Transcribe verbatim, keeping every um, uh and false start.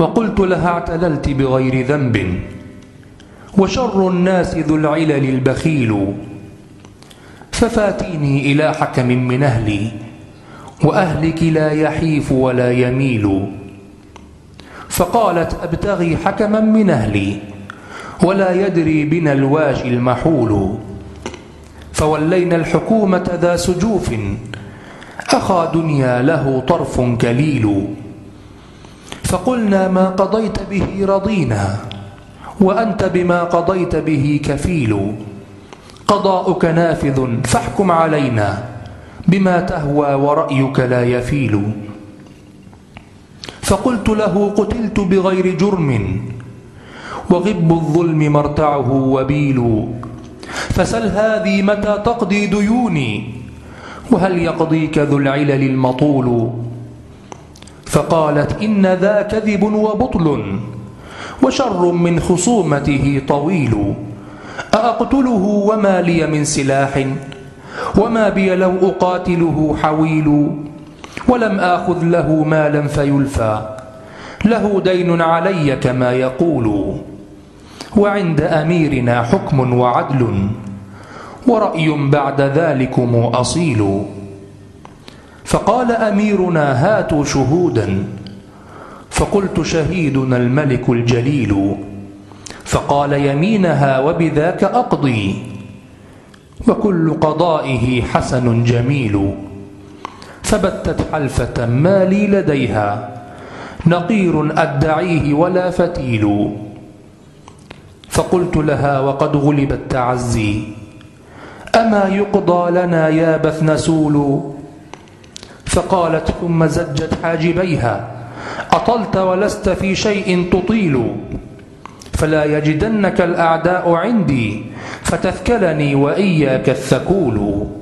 وقلت لها: اعتللت بغير ذنب، وشر الناس ذو العلل البخيل، ففاتيني إلى حكم من أهلي، وأهلك لا يحيف ولا يميل. فقالت: أبتغي حكما من أهلي، ولا يدري بنا الواجي المحول. فولينا الحكومة ذا سجوف، أخا دنيا له طرف كليل. فقلنا: ما قضيت به رضينا، وأنت بما قضيت به كفيل. قضاؤك نافذ فاحكم علينا، بما تهوى ورأيك لا يفيل. فقلت له: قتلت بغير جرم، وغب الظلم مرتعه وبيل. فسل هذه متى تقضي ديوني، وهل يقضيك ذو العلل المطول؟ فقالت: إن ذا كذب وبطل، وشر من خصومته طويل. أأقتله وما لي من سلاح، وما بي لو أقاتله حويل. ولم آخذ له مالا فيلفى، له دين علي كما يقول. وعند أميرنا حكم وعدل، ورأي بعد ذلكم أصيل. فقال أميرنا: هاتوا شهودا. فقلت: شهيدنا الملك الجليل. فقال: يمينها وبذاك أقضي، وكل قضائه حسن جميل. فبتت حلفة ما لي لديها، نقير أدعيه ولا فتيل. فقلت لها وقد غلب التعزي: أما يقضى لنا يا بث نسول؟ فقالت ثم زجت حاجبيها: أطلت ولست في شيء تطيل. فلا يجدنك الأعداء عندي، فتثكلني وإياك الثكول.